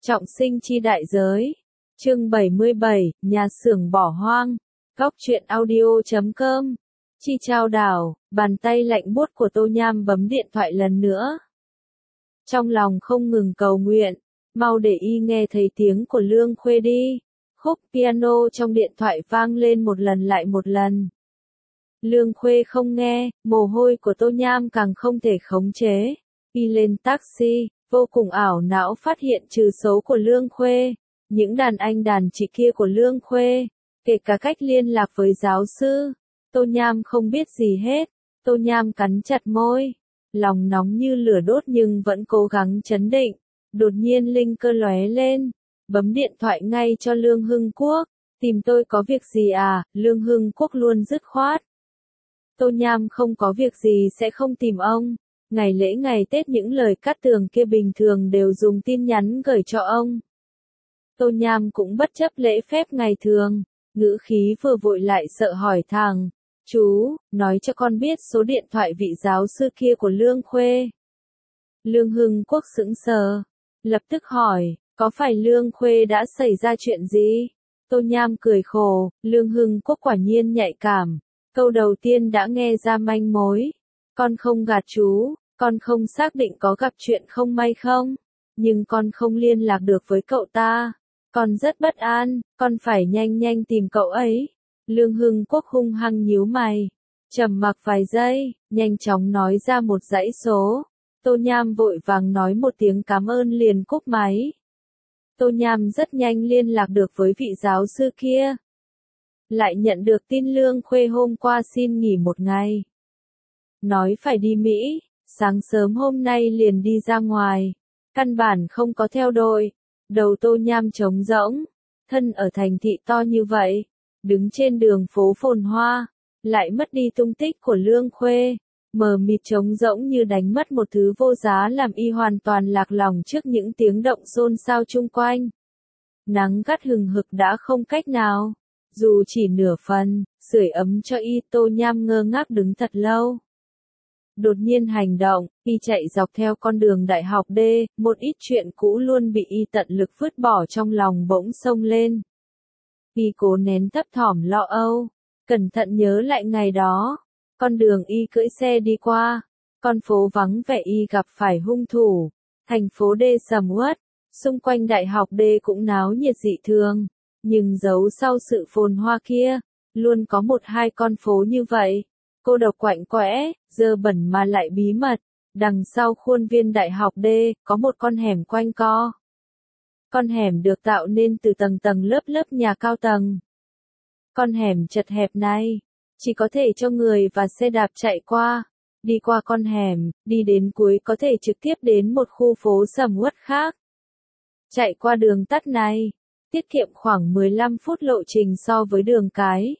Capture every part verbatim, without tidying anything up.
Trọng sinh chi đại giới. Chương bảy mươi bảy, nhà xưởng bỏ hoang. Góc truyện audio chấm com. Chi Chao đảo, bàn tay lạnh buốt của Tô Nham bấm điện thoại lần nữa. Trong lòng không ngừng cầu nguyện, mau để y nghe thấy tiếng của Lương Khuê đi. Khúc piano trong điện thoại vang lên một lần lại một lần. Lương Khuê không nghe, mồ hôi của Tô Nham càng không thể khống chế. Y lên taxi, vô cùng ảo não phát hiện trừ số của Lương Khuê, những đàn anh đàn chị kia của Lương Khuê, kể cả cách liên lạc với giáo sư. Tô Nham không biết gì hết. Tô Nham cắn chặt môi, lòng nóng như lửa đốt nhưng vẫn cố gắng trấn định. Đột nhiên linh cơ lóe lên, bấm điện thoại ngay cho Lương Hưng Quốc. Tìm tôi có việc gì à? Lương Hưng Quốc luôn dứt khoát. Tô Nham không có việc gì sẽ không tìm ông. Ngày lễ ngày Tết những lời cát tường kia bình thường đều dùng tin nhắn gửi cho ông. Tô Nham cũng bất chấp lễ phép ngày thường, ngữ khí vừa vội lại sợ hỏi thẳng. Chú, nói cho con biết số điện thoại vị giáo sư kia của Lương Khuê. Lương Hưng Quốc sững sờ, lập tức hỏi, có phải Lương Khuê đã xảy ra chuyện gì? Tô Nham cười khổ, Lương Hưng Quốc quả nhiên nhạy cảm. Câu đầu tiên đã nghe ra manh mối. Con không gạt chú, con không xác định có gặp chuyện không may không, nhưng con không liên lạc được với cậu ta. Con rất bất an, con phải nhanh nhanh tìm cậu ấy. Lương Hưng Quốc hung hăng nhíu mày, trầm mặc vài giây, nhanh chóng nói ra một dãy số. Tô Nham vội vàng nói một tiếng cảm ơn liền cúp máy. Tô Nham rất nhanh liên lạc được với vị giáo sư kia. Lại nhận được tin Lương Khuê hôm qua xin nghỉ một ngày. Nói phải đi Mỹ, sáng sớm hôm nay liền đi ra ngoài. Căn bản không có theo đội. Đầu Tô Nham trống rỗng. Thân ở thành thị to như vậy. Đứng trên đường phố phồn hoa. Lại mất đi tung tích của Lương Khuê. Mờ mịt trống rỗng như đánh mất một thứ vô giá làm y hoàn toàn lạc lòng trước những tiếng động xôn xao chung quanh. Nắng gắt hừng hực đã không cách nào. Dù chỉ nửa phần, sưởi ấm cho y. Tô Nham ngơ ngác đứng thật lâu. Đột nhiên hành động, y chạy dọc theo con đường đại học D, một ít chuyện cũ luôn bị y tận lực vứt bỏ trong lòng bỗng xông lên. Y cố nén thấp thỏm lo âu, cẩn thận nhớ lại ngày đó, con đường y cưỡi xe đi qua, con phố vắng vẻ y gặp phải hung thủ, thành phố D sầm uất, xung quanh đại học D cũng náo nhiệt dị thường, nhưng giấu sau sự phồn hoa kia, luôn có một hai con phố như vậy. Cô độc quạnh quẽ, dơ bẩn mà lại bí mật. Đằng sau khuôn viên đại học D, có một con hẻm quanh co. Con hẻm được tạo nên từ tầng tầng lớp lớp nhà cao tầng. Con hẻm chật hẹp này, chỉ có thể cho người và xe đạp chạy qua. Đi qua con hẻm, đi đến cuối có thể trực tiếp đến một khu phố sầm uất khác. Chạy qua đường tắt này, tiết kiệm khoảng mười lăm phút lộ trình so với đường cái.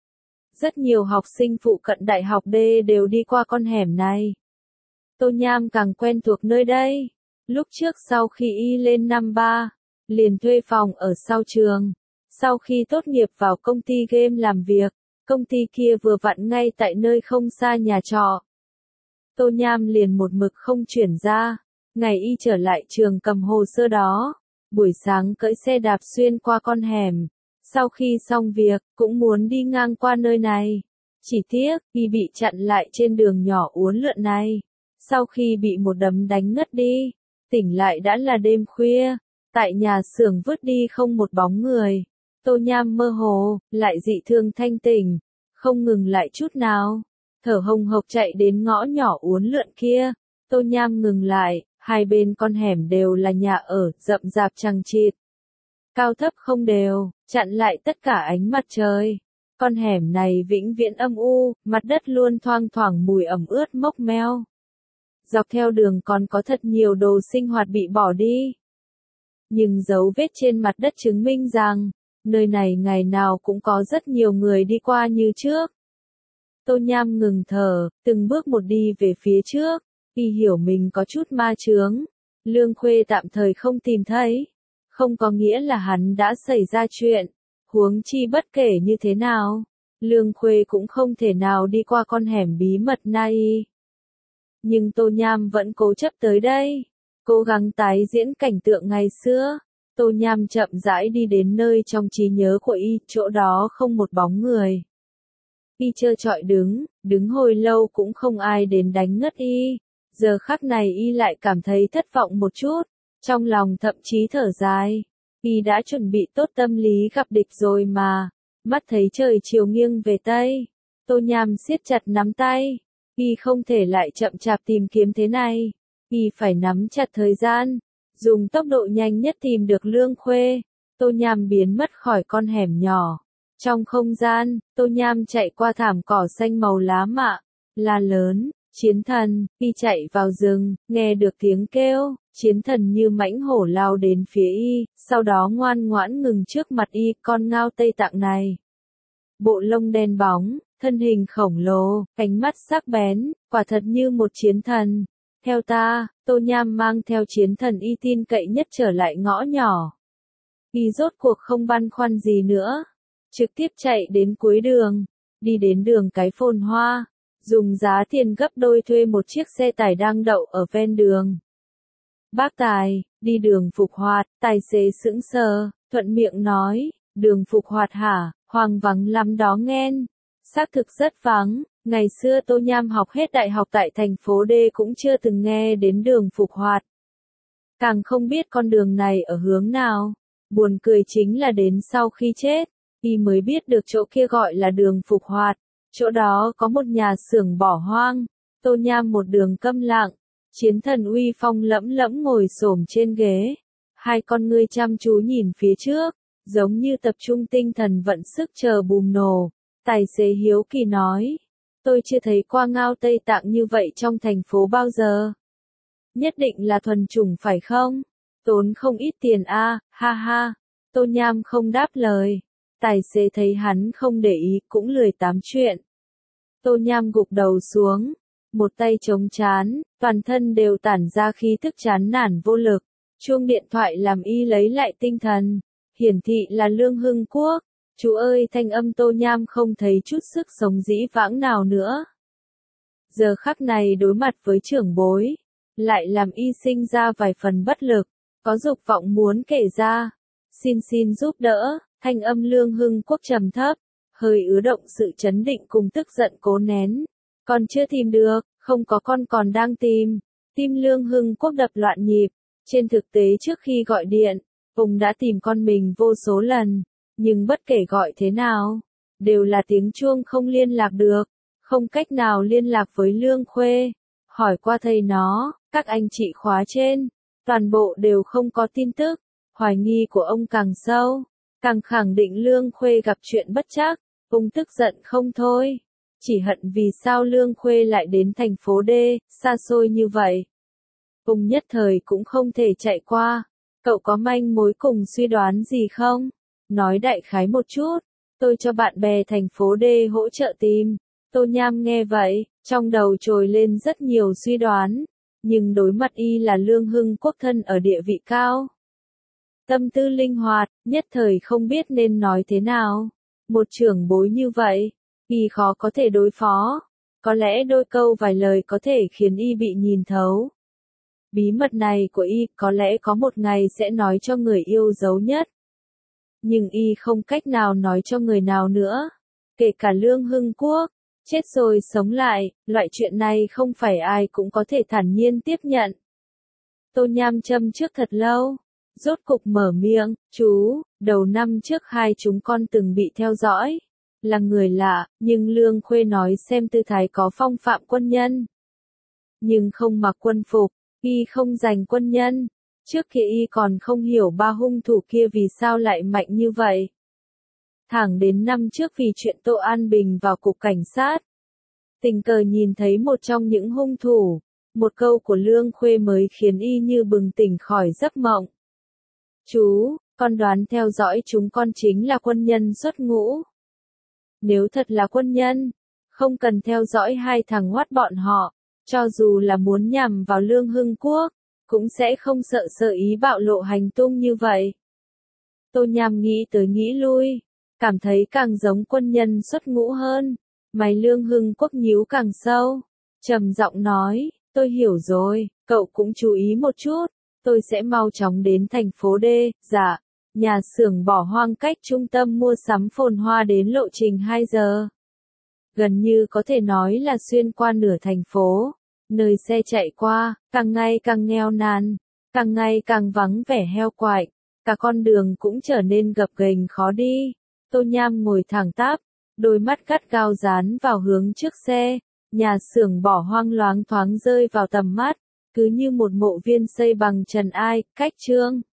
Rất nhiều học sinh phụ cận đại học D đều đi qua con hẻm này. Tô Nham càng quen thuộc nơi đây. Lúc trước sau khi y lên năm ba, liền thuê phòng ở sau trường. Sau khi tốt nghiệp vào công ty game làm việc, công ty kia vừa vặn ngay tại nơi không xa nhà trọ. Tô Nham liền một mực không chuyển ra. Ngày y trở lại trường cầm hồ sơ đó. Buổi sáng cưỡi xe đạp xuyên qua con hẻm. Sau khi xong việc, cũng muốn đi ngang qua nơi này. Chỉ tiếc, y bị chặn lại trên đường nhỏ uốn lượn này. Sau khi bị một đấm đánh ngất đi, tỉnh lại đã là đêm khuya. Tại nhà xưởng vứt đi không một bóng người. Tô Nham mơ hồ, lại dị thương thanh tỉnh, không ngừng lại chút nào. Thở hồng hộc chạy đến ngõ nhỏ uốn lượn kia. Tô Nham ngừng lại, hai bên con hẻm đều là nhà ở, rậm rạp chằng chịt. Cao thấp không đều, chặn lại tất cả ánh mặt trời. Con hẻm này vĩnh viễn âm u, mặt đất luôn thoang thoảng mùi ẩm ướt mốc meo. Dọc theo đường còn có thật nhiều đồ sinh hoạt bị bỏ đi. Nhưng dấu vết trên mặt đất chứng minh rằng, nơi này ngày nào cũng có rất nhiều người đi qua như trước. Tô Nham ngừng thở, từng bước một đi về phía trước, y hiểu mình có chút ma chướng. Lương Khuê tạm thời không tìm thấy. Không có nghĩa là hắn đã xảy ra chuyện, huống chi bất kể như thế nào, Lương Khuê cũng không thể nào đi qua con hẻm bí mật này. Nhưng Tô Nham vẫn cố chấp tới đây, cố gắng tái diễn cảnh tượng ngày xưa, Tô Nham chậm rãi đi đến nơi trong trí nhớ của y, chỗ đó không một bóng người. Y trơ trọi đứng, đứng hồi lâu cũng không ai đến đánh ngất y. Giờ khắc này y lại cảm thấy thất vọng một chút, trong lòng thậm chí thở dài. Y đã chuẩn bị tốt tâm lý gặp địch rồi mà. Mắt thấy trời chiều nghiêng về Tây. Tô Nham siết chặt nắm tay. Y không thể lại chậm chạp tìm kiếm thế này. Y phải nắm chặt thời gian. Dùng tốc độ nhanh nhất tìm được Lương Khuê. Tô Nham biến mất khỏi con hẻm nhỏ. Trong không gian, Tô Nham chạy qua thảm cỏ xanh màu lá mạ. La lớn, chiến thần, y chạy vào rừng, nghe được tiếng kêu, chiến thần như mãnh hổ lao đến phía y, sau đó ngoan ngoãn ngừng trước mặt y, con ngao Tây Tạng này. Bộ lông đen bóng, thân hình khổng lồ, ánh mắt sắc bén, quả thật như một chiến thần. Theo ta, Tô Nham mang theo chiến thần y tin cậy nhất trở lại ngõ nhỏ. Y rốt cuộc không băn khoăn gì nữa. Trực tiếp chạy đến cuối đường, đi đến đường cái phồn hoa, dùng giá tiền gấp đôi thuê một chiếc xe tải đang đậu ở ven đường. Bác Tài, đi đường Phục Hoạt, tài xế sững sờ, thuận miệng nói, đường Phục Hoạt hả, hoang vắng lắm đó nghen. Xác thực rất vắng, ngày xưa Tô Nham học hết đại học tại thành phố D cũng chưa từng nghe đến đường Phục Hoạt. Càng không biết con đường này ở hướng nào, buồn cười chính là đến sau khi chết. Y mới biết được chỗ kia gọi là đường Phục Hoạt, chỗ đó có một nhà xưởng bỏ hoang. Tô Nham một đường câm lặng, chiến thần uy phong lẫm lẫm ngồi xổm trên ghế, hai con ngươi chăm chú nhìn phía trước, giống như tập trung tinh thần vận sức chờ bùng nổ. Tài xế hiếu kỳ nói, tôi chưa thấy qua ngao Tây Tạng như vậy trong thành phố bao giờ. Nhất định là thuần chủng phải không? Tốn không ít tiền a, à, ha ha. Tô Nham không đáp lời. Tài xế thấy hắn không để ý cũng lười tám chuyện. Tô Nham gục đầu xuống, một tay chống chán, toàn thân đều tản ra khí thức chán nản vô lực. Chuông điện thoại làm y lấy lại tinh thần, hiển thị là Lương Hưng Quốc. Chú ơi, thanh âm Tô Nham không thấy chút sức sống dĩ vãng nào nữa. Giờ khắc này đối mặt với trưởng bối, lại làm y sinh ra vài phần bất lực, có dục vọng muốn kể ra. Xin xin giúp đỡ. Thanh âm Lương Hưng Quốc trầm thấp, hơi ứ động sự chấn định cùng tức giận cố nén. Còn chưa tìm được, không có con còn đang tìm. Tim Lương Hưng Quốc đập loạn nhịp. Trên thực tế trước khi gọi điện, ông đã tìm con mình vô số lần, nhưng bất kể gọi thế nào, đều là tiếng chuông không liên lạc được, không cách nào liên lạc với Lương Khuê. Hỏi qua thầy nó, các anh chị khóa trên, toàn bộ đều không có tin tức. Hoài nghi của ông càng sâu. Càng khẳng định Lương Khuê gặp chuyện bất trắc, ông tức giận không thôi. Chỉ hận vì sao Lương Khuê lại đến thành phố D, xa xôi như vậy. Ông nhất thời cũng không thể chạy qua. Cậu có manh mối cùng suy đoán gì không? Nói đại khái một chút, tôi cho bạn bè thành phố D hỗ trợ tìm. Tô Nham nghe vậy, trong đầu trồi lên rất nhiều suy đoán. Nhưng đối mặt y là Lương Hưng Quốc thân ở địa vị cao. Tâm tư linh hoạt, nhất thời không biết nên nói thế nào. Một trưởng bối như vậy, y khó có thể đối phó. Có lẽ đôi câu vài lời có thể khiến y bị nhìn thấu. Bí mật này của y có lẽ có một ngày sẽ nói cho người yêu dấu nhất. Nhưng y không cách nào nói cho người nào nữa. Kể cả Lương Hưng Quốc, chết rồi sống lại, loại chuyện này không phải ai cũng có thể thản nhiên tiếp nhận. Tô Nham châm trước thật lâu. Rốt cục mở miệng, chú, đầu năm trước hai chúng con từng bị theo dõi. Là người lạ, nhưng Lương Khuê nói xem tư thái có phong phạm quân nhân. Nhưng không mặc quân phục, y không giành quân nhân. Trước kia y còn không hiểu ba hung thủ kia vì sao lại mạnh như vậy. Thẳng đến năm trước vì chuyện Tô An Bình vào cục cảnh sát. Tình cờ nhìn thấy một trong những hung thủ. Một câu của Lương Khuê mới khiến y như bừng tỉnh khỏi giấc mộng. Chú, con đoán theo dõi chúng con chính là quân nhân xuất ngũ. Nếu thật là quân nhân, không cần theo dõi hai thằng hoắt bọn họ, cho dù là muốn nhằm vào Lương Hưng Quốc, cũng sẽ không sợ sợ ý bạo lộ hành tung như vậy. Tô Nham nghĩ tới nghĩ lui, cảm thấy càng giống quân nhân xuất ngũ hơn. Mày Lương Hưng Quốc nhíu càng sâu, trầm giọng nói, tôi hiểu rồi, cậu cũng chú ý một chút. tôi sẽ mau chóng đến thành phố D, dạ. Nhà xưởng bỏ hoang cách trung tâm mua sắm phồn hoa đến lộ trình hai giờ. Gần như có thể nói là xuyên qua nửa thành phố. Nơi xe chạy qua, càng ngày càng nghèo nàn, càng ngày càng vắng vẻ heo quạnh. Cả con đường cũng trở nên gập ghềnh khó đi. Tô Nham ngồi thẳng tắp, đôi mắt gắt gao dán vào hướng trước xe. Nhà xưởng bỏ hoang loáng thoáng rơi vào tầm mắt, cứ như một mộ viên xây bằng trần ai, cách trương.